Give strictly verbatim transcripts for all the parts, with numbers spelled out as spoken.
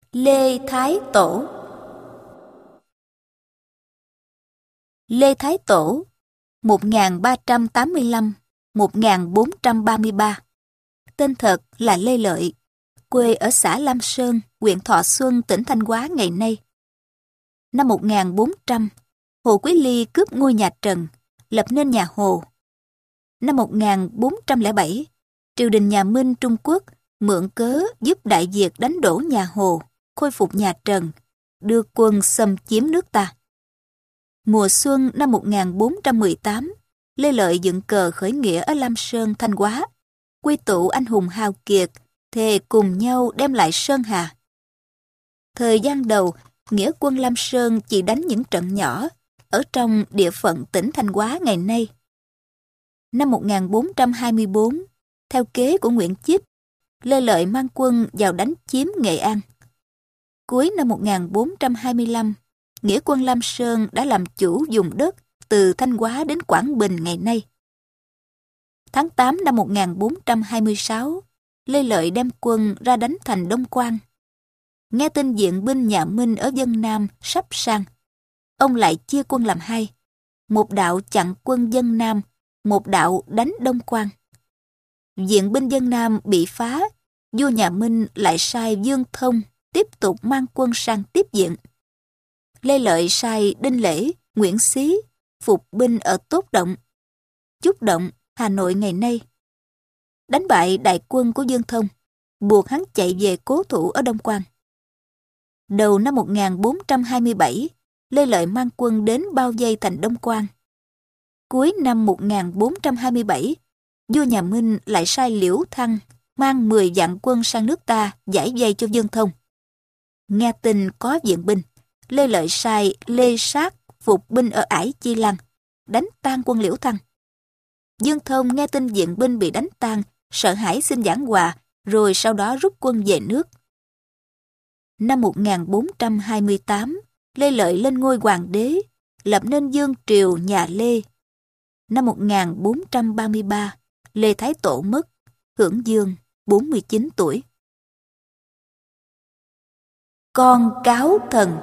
Lê Thái Tổ. Lê Thái Tổ một nghìn ba trăm tám mươi lăm đến một nghìn bốn trăm ba mươi ba. Tên thật là Lê Lợi, quê ở xã Lam Sơn, huyện Thọ Xuân, tỉnh Thanh Hóa ngày nay. Năm một nghìn bốn trăm, Hồ Quý Ly cướp ngôi nhà Trần, lập nên nhà Hồ. Năm một nghìn bốn trăm lẻ bảy, triều đình nhà Minh Trung Quốc mượn cớ giúp Đại Việt đánh đổ nhà Hồ, khôi phục nhà Trần, đưa quân xâm chiếm nước ta. Mùa xuân năm một nghìn bốn trăm mười tám, Lê Lợi dựng cờ khởi nghĩa ở Lam Sơn, Thanh Hóa, quy tụ anh hùng hào kiệt, thề cùng nhau đem lại Sơn Hà. Thời gian đầu, nghĩa quân Lam Sơn chỉ đánh những trận nhỏ ở trong địa phận tỉnh Thanh Hóa ngày nay. Năm một nghìn bốn trăm hai mươi bốn, theo kế của Nguyễn Chíp, Lê Lợi mang quân vào đánh chiếm Nghệ An. Cuối năm một nghìn bốn trăm hai mươi lăm, nghĩa quân Lam Sơn đã làm chủ vùng đất từ Thanh Hóa đến Quảng Bình ngày nay. Tháng tám năm một nghìn bốn trăm hai mươi sáu, Lê Lợi đem quân ra đánh thành Đông Quan. Nghe tin viện binh nhà Minh ở Vân Nam sắp sang, ông lại chia quân làm hai, một đạo chặn quân Vân Nam, một đạo đánh Đông Quan. Viện binh Vân Nam bị phá, vua nhà Minh lại sai Dương Thông tiếp tục mang quân sang tiếp viện. Lê Lợi sai Đinh Lễ, Nguyễn Xí phục binh ở Tốt Động, Chúc Động, Hà Nội ngày nay. Đánh bại đại quân của Dương Thông, buộc hắn chạy về cố thủ ở Đông Quan. Đầu năm một nghìn bốn trăm hai mươi bảy, Lê Lợi mang quân đến bao vây thành Đông Quan. Cuối năm một nghìn bốn trăm hai mươi bảy, vua nhà Minh lại sai Liễu Thăng mang mười vạn quân sang nước ta giải vây cho Dương Thông. Nghe tin có viện binh, Lê Lợi sai Lê Sát phục binh ở Ải Chi Lăng, đánh tan quân Liễu Thăng. Dương Thông nghe tin viện binh bị đánh tan, sợ hãi xin giảng hòa, rồi sau đó rút quân về nước. Năm một nghìn bốn trăm hai mươi tám, Lê Lợi lên ngôi hoàng đế, lập nên vương triều nhà Lê. Năm một nghìn bốn trăm ba mươi ba, Lê Thái Tổ mất, hưởng dương, bốn mươi chín tuổi. Con cáo thần.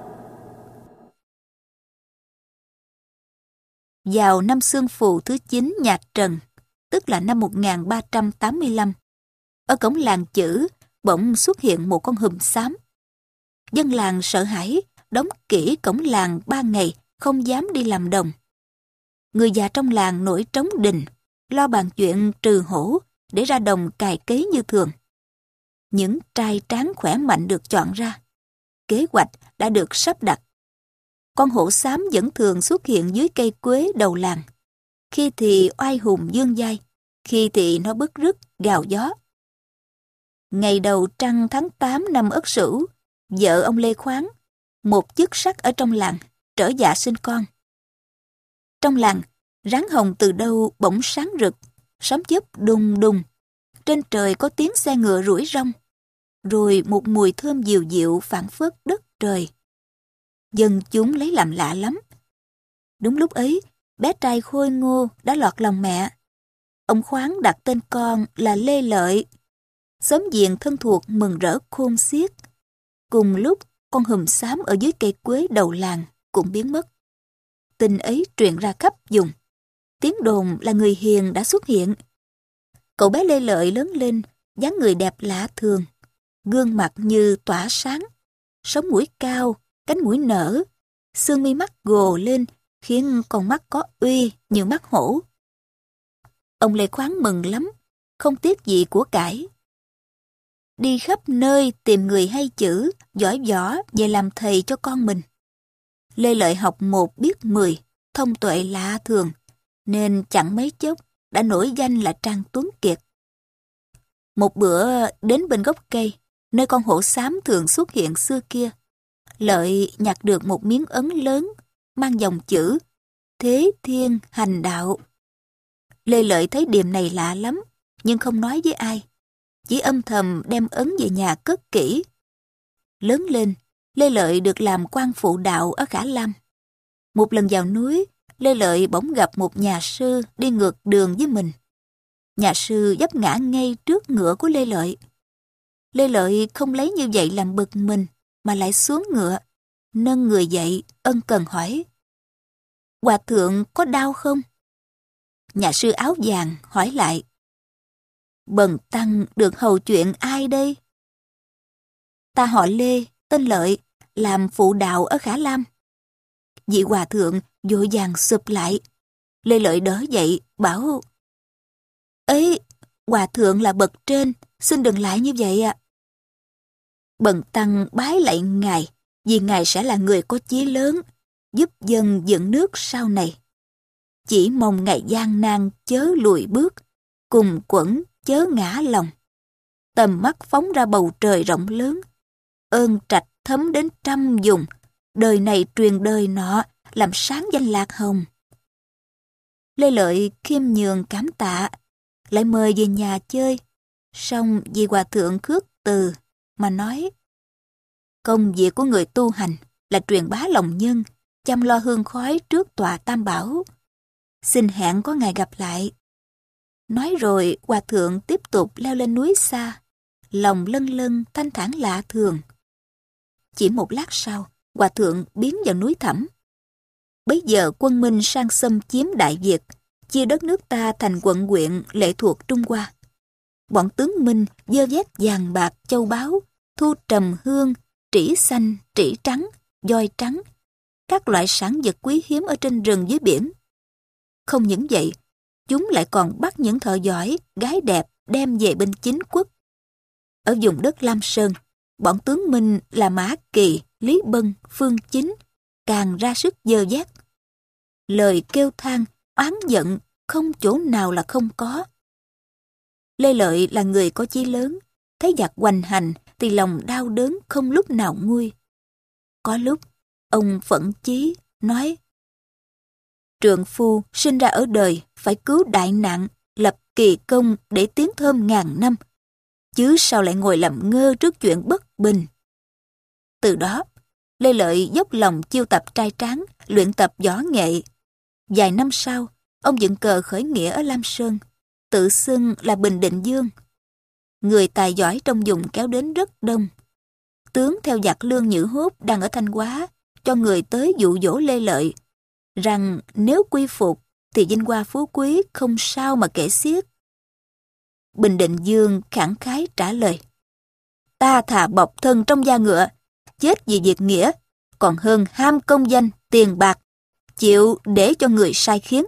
Vào năm Xương Phù thứ chín nhà Trần, tức là năm một nghìn ba trăm tám mươi lăm, ở cổng làng Chữ bỗng xuất hiện một con hùm xám. Dân làng sợ hãi, đóng kỹ cổng làng ba ngày, không dám đi làm đồng. Người già trong làng nổi trống đình, lo bàn chuyện trừ hổ để ra đồng cày cấy như thường. Những trai tráng khỏe mạnh được chọn ra. Kế hoạch đã được sắp đặt. Con hổ xám vẫn thường xuất hiện dưới cây quế đầu làng. Khi thì oai hùng dương dai, khi thì nó bứt rứt gào gió. Ngày đầu trăng tháng tám năm Ất Sửu, vợ ông Lê Khoáng, một chức sắc ở trong làng, trở dạ sinh con. Trong làng, ráng hồng từ đâu bỗng sáng rực, sấm chớp đùng đùng. Trên trời có tiếng xe ngựa rủi rong, rồi một mùi thơm dịu dịu phảng phất đất trời. Dân chúng lấy làm lạ lắm. Đúng lúc ấy, bé trai khôi ngô đã lọt lòng mẹ. Ông Khoáng đặt tên con là Lê Lợi. Xóm giềng thân thuộc mừng rỡ khôn xiết. Cùng lúc, con hùm xám ở dưới cây quế đầu làng cũng biến mất. Tin ấy truyền ra khắp vùng. Tiếng đồn là người hiền đã xuất hiện. Cậu bé Lê Lợi lớn lên, dáng người đẹp lạ thường, gương mặt như tỏa sáng, sống mũi cao, cánh mũi nở, xương mi mắt gồ lên khiến con mắt có uy như mắt hổ. Ông Lê Khoáng mừng lắm, không tiếc gì của cải. Đi khắp nơi tìm người hay chữ, giỏi võ về làm thầy cho con mình. Lê Lợi học một biết mười, thông tuệ lạ thường, nên chẳng mấy chốc đã nổi danh là Trang Tuấn Kiệt. Một bữa đến bên gốc cây, nơi con hổ xám thường xuất hiện xưa kia, Lợi nhặt được một miếng ấn lớn, mang dòng chữ Thế Thiên Hành Đạo. Lê Lợi thấy điểm này lạ lắm, nhưng không nói với ai, chỉ âm thầm đem ấn về nhà cất kỹ. Lớn lên, Lê Lợi được làm quan phụ đạo ở Khả Lam. Một lần vào núi, Lê Lợi bỗng gặp một nhà sư đi ngược đường với mình. Nhà sư vấp ngã ngay trước ngựa của Lê Lợi. Lê Lợi không lấy như vậy làm bực mình, mà lại xuống ngựa, nâng người dậy, ân cần hỏi. Hòa thượng có đau không? Nhà sư áo vàng hỏi lại. Bần tăng được hầu chuyện ai đây? Ta họ Lê, tên Lợi, làm phụ đạo ở Khả Lam. Vị hòa thượng vội vàng sụp lại. Lê Lợi đỡ dậy, bảo: Ấy, hòa thượng là bậc trên, xin đừng lại như vậy ạ. Bần tăng bái lạy ngài, vì ngài sẽ là người có chí lớn, giúp dân dựng nước sau này. Chỉ mong ngài gian nan chớ lùi bước, cùng quẩn chớ ngã lòng. Tầm mắt phóng ra bầu trời rộng lớn, ơn trạch thấm đến trăm vùng, đời này truyền đời nọ, làm sáng danh Lạc Hồng. Lê Lợi khiêm nhường cảm tạ, lại mời về nhà chơi. Song vì hòa thượng khước từ mà nói: Công việc của người tu hành là truyền bá lòng nhân, chăm lo hương khói trước tòa Tam Bảo. Xin hẹn có ngày gặp lại. Nói rồi hòa thượng tiếp tục leo lên núi xa, lòng lân lân thanh thản lạ thường. Chỉ một lát sau, hòa thượng biến vào núi Thẳm. Bấy giờ quân Minh sang xâm chiếm Đại Việt, chia đất nước ta thành quận huyện lệ thuộc Trung Hoa. Bọn tướng Minh dơ vét vàng bạc châu báu, thu trầm hương, trĩ xanh, trĩ trắng, voi trắng, các loại sản vật quý hiếm ở trên rừng dưới biển. Không những vậy, chúng lại còn bắt những thợ giỏi, gái đẹp đem về bên chính quốc. Ở vùng đất Lam Sơn, bọn tướng Minh là Mã Kỳ, Lý Bân, Phương Chính càng ra sức dơ vét. Lời kêu than, oán giận không chỗ nào là không có. Lê Lợi là người có chí lớn, thấy giặc hoành hành thì lòng đau đớn không lúc nào nguôi. Có lúc, ông phẫn chí, nói: Trượng phu sinh ra ở đời phải cứu đại nạn, lập kỳ công để tiến thơm ngàn năm, chứ sao lại ngồi làm ngơ trước chuyện bất bình. Từ đó, Lê Lợi dốc lòng chiêu tập trai tráng, luyện tập võ nghệ. Vài năm sau, ông dựng cờ khởi nghĩa ở Lam Sơn, tự xưng là Bình Định Dương. Người tài giỏi trong vùng kéo đến rất đông. Tướng theo giặc Lương Nhữ Hốt đang ở Thanh Hóa, cho người tới dụ dỗ Lê Lợi, rằng nếu quy phục thì vinh hoa phú quý không sao mà kể xiết. Bình Định Dương khẳng khái trả lời: Ta thà bọc thân trong da ngựa, chết vì việc nghĩa, còn hơn ham công danh, tiền bạc, chịu để cho người sai khiến.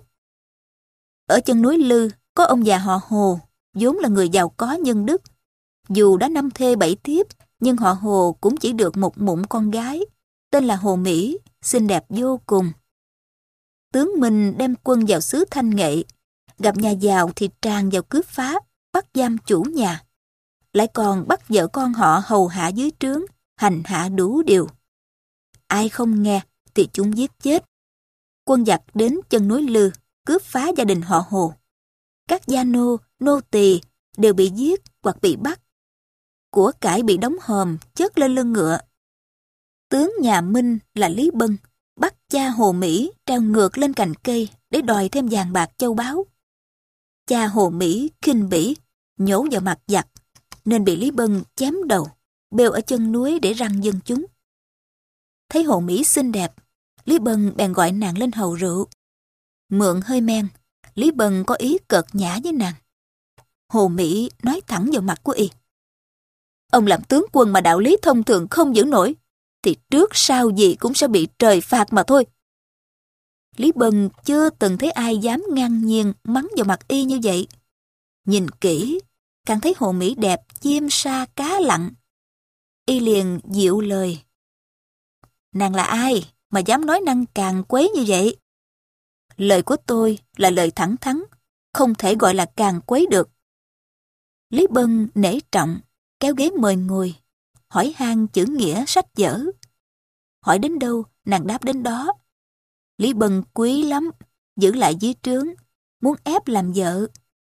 Ở chân núi Lư có ông già họ Hồ, vốn là người giàu có nhân đức. Dù đã năm thê bảy thiếp, nhưng họ Hồ cũng chỉ được một mụn con gái, tên là Hồ Mỹ, xinh đẹp vô cùng. Tướng Minh đem quân vào xứ Thanh Nghệ, gặp nhà giàu thì tràn vào cướp phá, bắt giam chủ nhà. Lại còn bắt vợ con họ hầu hạ dưới trướng, hành hạ đủ điều. Ai không nghe thì chúng giết chết. Quân giặc đến chân núi Lư, cướp phá gia đình họ Hồ. Các gia nô, nô tỳ đều bị giết hoặc bị bắt. Của cải bị đóng hòm, chất lên lưng ngựa. Tướng nhà Minh là Lý Bân bắt cha Hồ Mỹ treo ngược lên cành cây để đòi thêm vàng bạc châu báu. Cha Hồ Mỹ khinh bỉ, nhổ vào mặt giặc, nên bị Lý Bân chém đầu, bêu ở chân núi để răng dân chúng. Thấy Hồ Mỹ xinh đẹp, Lý Bân bèn gọi nàng lên hầu rượu. Mượn hơi men, Lý Bân có ý cợt nhã với nàng. Hồ Mỹ nói thẳng vào mặt của y: Ông làm tướng quân mà đạo lý thông thường không giữ nổi, thì trước sau gì cũng sẽ bị trời phạt mà thôi. Lý Bân chưa từng thấy ai dám ngang nhiên mắng vào mặt y như vậy. Nhìn kỹ, càng thấy Hồ Mỹ đẹp chim sa cá lặn. Y liền dịu lời: Nàng là ai mà dám nói năng càn quấy như vậy? Lời của tôi là lời thẳng thắn, không thể gọi là càn quấy được. Lý Bân nể trọng, kéo ghế mời ngồi, hỏi han chữ nghĩa sách vở. Hỏi đến đâu, nàng đáp đến đó. Lý Bân quý lắm, giữ lại dưới trướng, muốn ép làm vợ.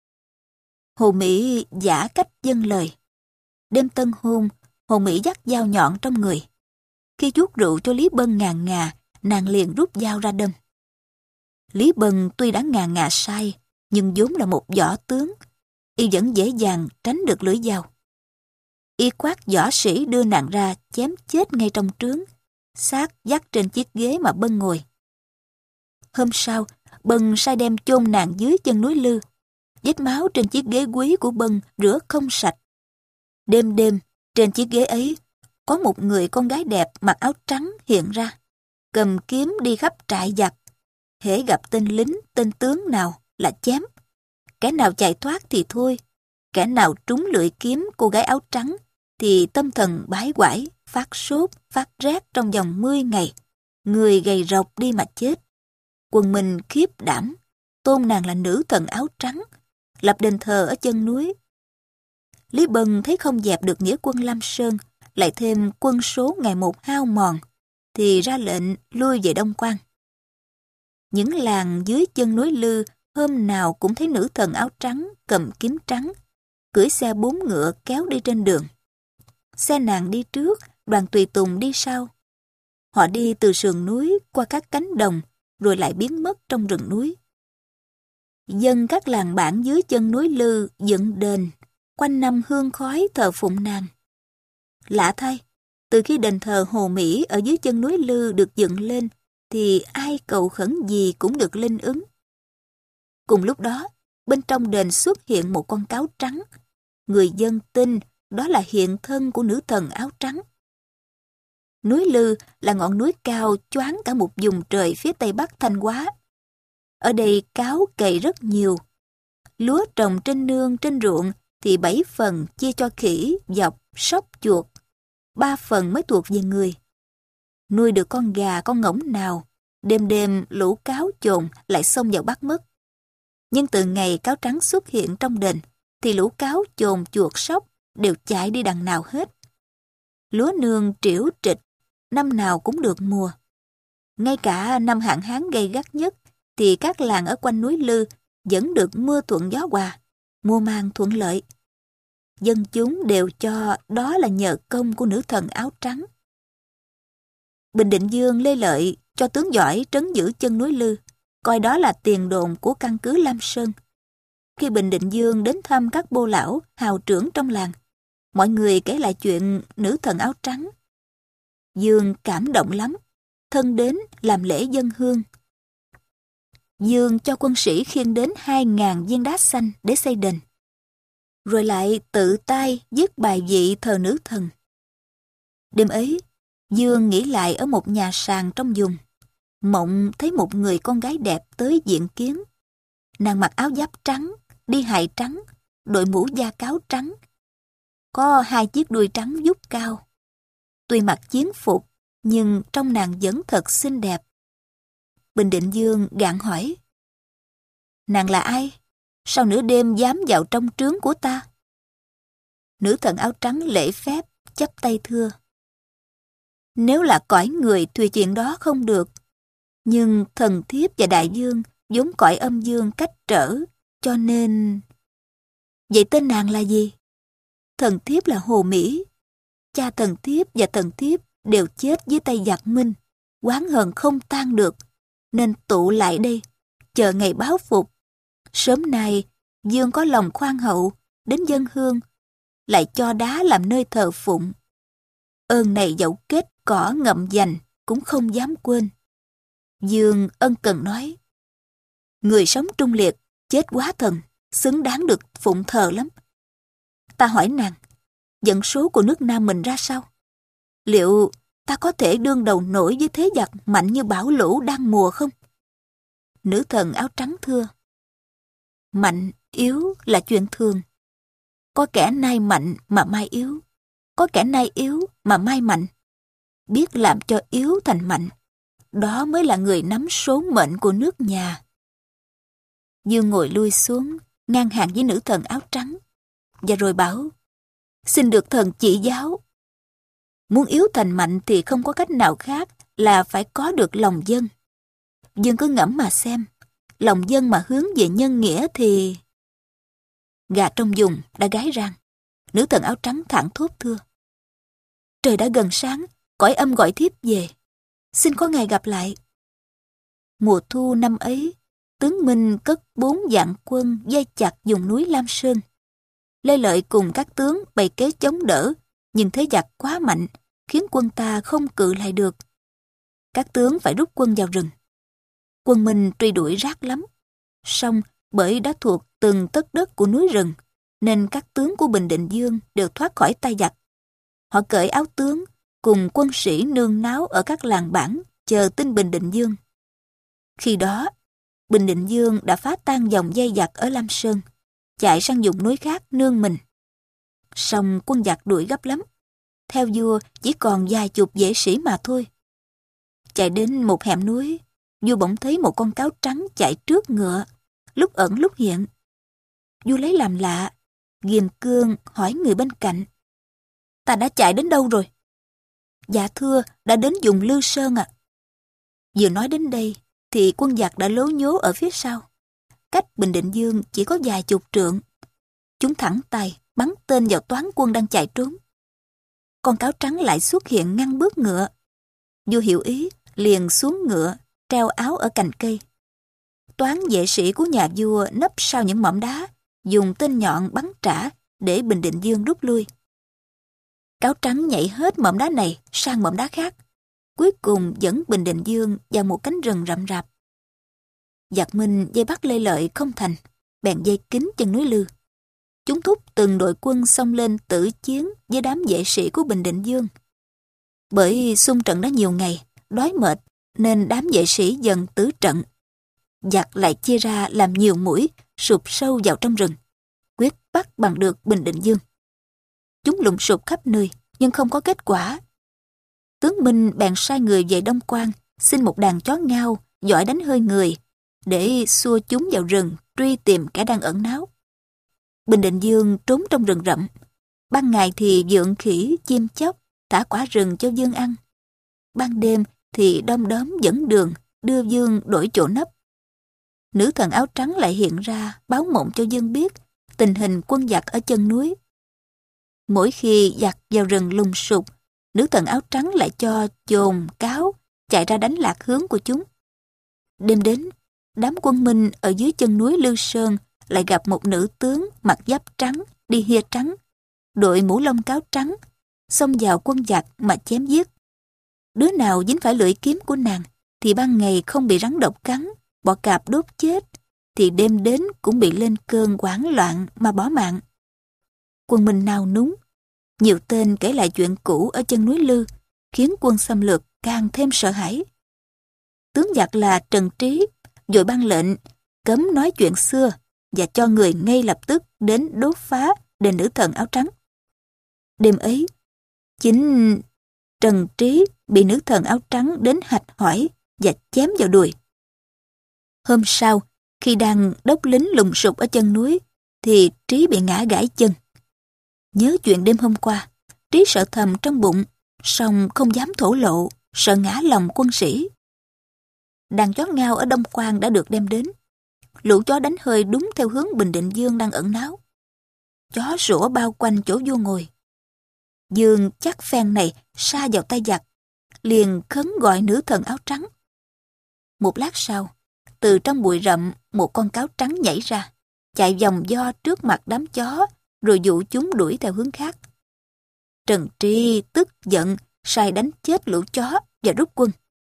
Hồ Mỹ giả cách dâng lời. Đêm tân hôn, Hồ Mỹ dắt dao nhọn trong người. Khi chuốt rượu cho Lý Bân ngà ngà, nàng liền rút dao ra đâm. Lý Bân tuy đã ngà ngà sai, nhưng vốn là một võ tướng, y vẫn dễ dàng tránh được lưỡi dao. Y khoác võ sĩ đưa nàng ra chém chết ngay trong trướng, xác dắt trên chiếc ghế mà Bân ngồi. Hôm sau, Bân sai đem chôn nàng dưới chân núi Lư. Vết máu trên chiếc ghế quý của Bân rửa không sạch. Đêm đêm, trên chiếc ghế ấy, có một người con gái đẹp mặc áo trắng hiện ra, cầm kiếm đi khắp trại giặc. Hễ gặp tên lính, tên tướng nào là chém. Kẻ nào chạy thoát thì thôi, kẻ nào trúng lưỡi kiếm cô gái áo trắng thì tâm thần bái quải, phát sốt, phát rét trong vòng mười ngày. Người gầy rộc đi mà chết. Quần mình khiếp đảm, tôn nàng là nữ thần áo trắng, lập đền thờ ở chân núi. Lý Bân thấy không dẹp được nghĩa quân Lam Sơn, lại thêm quân số ngày một hao mòn, thì ra lệnh lui về Đông Quan. Những làng dưới chân núi Lư hôm nào cũng thấy nữ thần áo trắng cầm kiếm trắng, cưỡi xe bốn ngựa kéo đi trên đường. Xe nàng đi trước, đoàn tùy tùng đi sau. Họ đi từ sườn núi qua các cánh đồng, rồi lại biến mất trong rừng núi. Dân các làng bản dưới chân núi Lư dựng đền, quanh năm hương khói thờ phụng nàng. Lạ thay, từ khi đền thờ Hồ Mỹ ở dưới chân núi Lư được dựng lên, thì ai cầu khẩn gì cũng được linh ứng. Cùng lúc đó, bên trong đền xuất hiện một con cáo trắng. Người dân tin đó là hiện thân của nữ thần áo trắng. Núi Lư là ngọn núi cao choáng cả một vùng trời phía tây bắc Thanh Hóa. Ở đây cáo cày rất nhiều. Lúa trồng trên nương trên ruộng thì bảy phần chia cho khỉ, dọc, sóc, chuột. Ba phần mới thuộc về người. Nuôi được con gà, con ngỗng nào, đêm đêm lũ cáo chồn lại xông vào bắt mất. Nhưng từ ngày cáo trắng xuất hiện trong đền, thì lũ cáo chồn chuột sóc đều chạy đi đằng nào hết. Lúa nương trĩu trịch, năm nào cũng được mùa. Ngay cả năm hạn hán gay gắt nhất, thì các làng ở quanh núi Lư vẫn được mưa thuận gió hòa, mùa màng thuận lợi. Dân chúng đều cho đó là nhờ công của nữ thần áo trắng. Bình Định Vương Lê Lợi cho tướng giỏi trấn giữ chân núi Lư, coi đó là tiền đồn của căn cứ Lam Sơn. Khi Bình Định Vương đến thăm các bô lão, hào trưởng trong làng, mọi người kể lại chuyện nữ thần áo trắng. Dương cảm động lắm, thân đến làm lễ dâng hương. Dương cho quân sĩ khiêng đến hai ngàn viên đá xanh để xây đền, rồi lại tự tay viết bài vị thờ nữ thần. Đêm ấy, Dương nghỉ lại ở một nhà sàn trong vùng. Mộng thấy một người con gái đẹp tới diện kiến. Nàng mặc áo giáp trắng, đi hài trắng, đội mũ da cáo trắng. Có hai chiếc đuôi trắng vút cao. Tuy mặc chiến phục, nhưng trong nàng vẫn thật xinh đẹp. Bình Định Vương gạn hỏi: nàng là ai? Sao nửa đêm dám vào trong trướng của ta? Nữ thần áo trắng lễ phép, chắp tay thưa: nếu là cõi người thì chuyện đó không được. Nhưng thần thiếp và đại vương vốn cõi âm dương cách trở, cho nên... Vậy tên nàng là gì? Thần thiếp là Hồ Mỹ. Cha thần thiếp và thần thiếp đều chết dưới tay giặc Minh, oán hờn không tan được, nên tụ lại đây, chờ ngày báo phục. Sớm nay, vương có lòng khoan hậu, đến dân hương, lại cho đá làm nơi thờ phụng. Ơn này dẫu kết cỏ ngậm dành, cũng không dám quên. Dương ân cần nói: người sống trung liệt, chết quá thần, xứng đáng được phụng thờ lắm. Ta hỏi nàng, vận số của nước Nam mình ra sao? Liệu ta có thể đương đầu nổi với thế giặc mạnh như bão lũ đang mùa không? Nữ thần áo trắng thưa: mạnh, yếu là chuyện thường. Có kẻ nay mạnh mà mai yếu, có kẻ nay yếu mà mai mạnh. Biết làm cho yếu thành mạnh, đó mới là người nắm số mệnh của nước nhà. Dương ngồi lui xuống, ngang hàng với nữ thần áo trắng, và rồi bảo: xin được thần chỉ giáo. Muốn yếu thành mạnh thì không có cách nào khác là phải có được lòng dân. Dương cứ ngẫm mà xem, lòng dân mà hướng về nhân nghĩa thì... Gà trong vùng đã gáy răng. Nữ thần áo trắng thẳng thốt thưa: trời đã gần sáng, cõi âm gọi thiếp về. Xin có ngày gặp lại. Mùa thu năm ấy, tướng Minh cất bốn vạn quân vây chặt vùng núi Lam Sơn. Lê Lợi cùng các tướng bày kế chống đỡ nhưng thế giặc quá mạnh, khiến quân ta không cự lại được. Các tướng phải rút quân vào rừng. Quân Minh truy đuổi rát lắm. Song bởi đã thuộc từng tấc đất của núi rừng, nên các tướng của Bình Định Dương đều thoát khỏi tay giặc. Họ cởi áo tướng, cùng quân sĩ nương náu ở các làng bản, chờ tin Bình Định Dương. Khi đó, Bình Định Dương đã phá tan dòng dây giặc ở Lam Sơn, chạy sang vùng núi khác nương mình. Song quân giặc đuổi gấp lắm. Theo vua chỉ còn vài chục vệ sĩ mà thôi. Chạy đến một hẻm núi, vua bỗng thấy một con cáo trắng chạy trước ngựa, lúc ẩn lúc hiện. Vua lấy làm lạ, ghiềm cương hỏi người bên cạnh: "Ta đã chạy đến đâu rồi?" "Dạ thưa, đã đến vùng Lư Sơn ạ." Vừa nói đến đây, thì quân giặc đã lố nhố ở phía sau. Cách Bình Định Dương chỉ có vài chục trượng. Chúng thẳng tay bắn tên vào toán quân đang chạy trốn. Con cáo trắng lại xuất hiện ngăn bước ngựa. Vua hiểu ý, liền xuống ngựa, treo áo ở cành cây. Toán vệ sĩ của nhà vua nấp sau những mỏm đá, dùng tên nhọn bắn trả để Bình Định Dương rút lui. Cáo trắng nhảy hết mỏm đá này sang mỏm đá khác, cuối cùng dẫn Bình Định Dương vào một cánh rừng rậm rạp. Giặc Minh vây bắt Lê Lợi không thành, bèn dây kín chân núi Lư. Chúng thúc từng đội quân xông lên tử chiến với đám vệ sĩ của Bình Định Dương. Bởi xung trận đã nhiều ngày, đói mệt, nên đám vệ sĩ dần tứ trận. Giặc lại chia ra làm nhiều mũi, sụp sâu vào trong rừng, quyết bắt bằng được Bình Định Dương. Chúng lùng sục khắp nơi, nhưng không có kết quả. Tướng Minh bèn sai người về Đông Quan, xin một đàn chó ngao, giỏi đánh hơi người, để xua chúng vào rừng, truy tìm kẻ đang ẩn náu. Bình Định Dương trốn trong rừng rậm. Ban ngày thì vượn khỉ, chim chóc, thả quả rừng cho Dương ăn. Ban đêm thì đom đóm dẫn đường, đưa Dương đổi chỗ nấp. Nữ thần áo trắng lại hiện ra, báo mộng cho Dương biết tình hình quân giặc ở chân núi. Mỗi khi giặc vào rừng lùng sục, nữ thần áo trắng lại cho chồn, cáo chạy ra đánh lạc hướng của chúng. Đêm đến, đám quân Minh ở dưới chân núi Lư Sơn lại gặp một nữ tướng mặc giáp trắng, đi hia trắng, đội mũ lông cáo trắng, xông vào quân giặc mà chém giết. Đứa nào dính phải lưỡi kiếm của nàng thì ban ngày không bị rắn độc cắn, bọ cạp đốt chết, thì đêm đến cũng bị lên cơn hoảng loạn mà bỏ mạng. Quân Minh nao núng, nhiều tên kể lại chuyện cũ ở chân núi Lư, khiến quân xâm lược càng thêm sợ hãi. Tướng giặc là Trần Trí vội ban lệnh cấm nói chuyện xưa và cho người ngay lập tức đến đốt phá đền nữ thần áo trắng. Đêm ấy, chính Trần Trí bị nữ thần áo trắng đến hạch hỏi và chém vào đùi. Hôm sau, khi đang đốc lính lùng sục ở chân núi, thì Trí bị ngã gãy chân. Nhớ chuyện đêm hôm qua, Trí sợ thầm trong bụng, song không dám thổ lộ, sợ ngã lòng quân sĩ. Đàn chó ngao ở Đông Quan đã được đem đến. Lũ chó đánh hơi đúng theo hướng Bình Định Dương đang ẩn náu. Chó sủa bao quanh chỗ vua ngồi. Dương chắc phen này sa vào tay giặc, liền khấn gọi nữ thần áo trắng. Một lát sau, từ trong bụi rậm một con cáo trắng nhảy ra, chạy vòng vo trước mặt đám chó, rồi dụ chúng đuổi theo hướng khác. Trần Tri tức giận, sai đánh chết lũ chó và rút quân.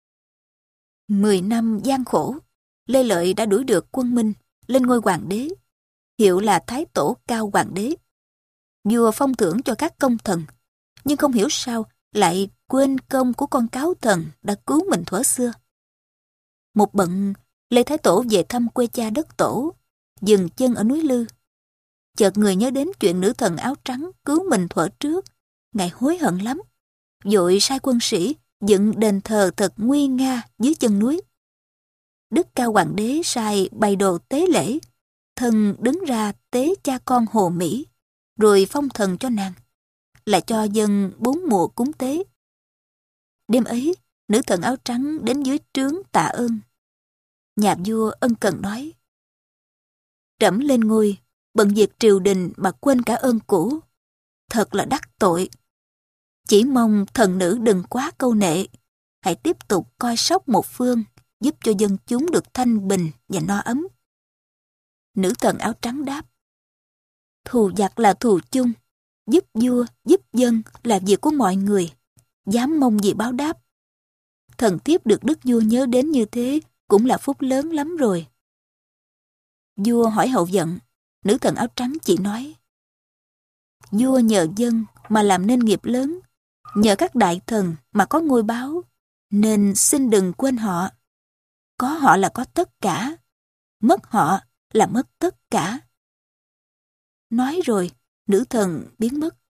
Mười năm gian khổ, Lê Lợi đã đuổi được quân Minh lên ngôi hoàng đế, hiệu là Thái Tổ Cao Hoàng đế. Vua phong thưởng cho các công thần, nhưng không hiểu sao lại quên công của con cáo thần đã cứu mình thuở xưa. Một bận, Lê Thái Tổ về thăm quê cha đất tổ, dừng chân ở núi Lư. Chợt người nhớ đến chuyện nữ thần áo trắng cứu mình thuở trước, ngài hối hận lắm, vội sai quân sĩ dựng đền thờ thật nguy nga dưới chân núi. Đức Cao Hoàng đế sai bày đồ tế lễ, thần đứng ra tế cha con Hồ Mỹ, rồi phong thần cho nàng, lại cho dân bốn mùa cúng tế. Đêm ấy, nữ thần áo trắng đến dưới trướng tạ ơn. Nhà vua ân cần nói: Trẫm lên ngôi, bận việc triều đình mà quên cả ơn cũ, thật là đắc tội. Chỉ mong thần nữ đừng quá câu nệ, hãy tiếp tục coi sóc một phương, giúp cho dân chúng được thanh bình và no ấm. Nữ thần áo trắng đáp: Thù giặc là thù chung, Giúp vua, giúp dân là việc của mọi người, dám mong gì báo đáp. Thần thiếp được đức vua nhớ đến như thế cũng là phúc lớn lắm rồi. Vua hỏi hậu vận, nữ thần áo trắng chỉ nói: vua nhờ dân mà làm nên nghiệp lớn, nhờ các đại thần mà có ngôi báo, nên xin đừng quên họ. Có họ là có tất cả, mất họ là mất tất cả. Nói rồi, nữ thần biến mất.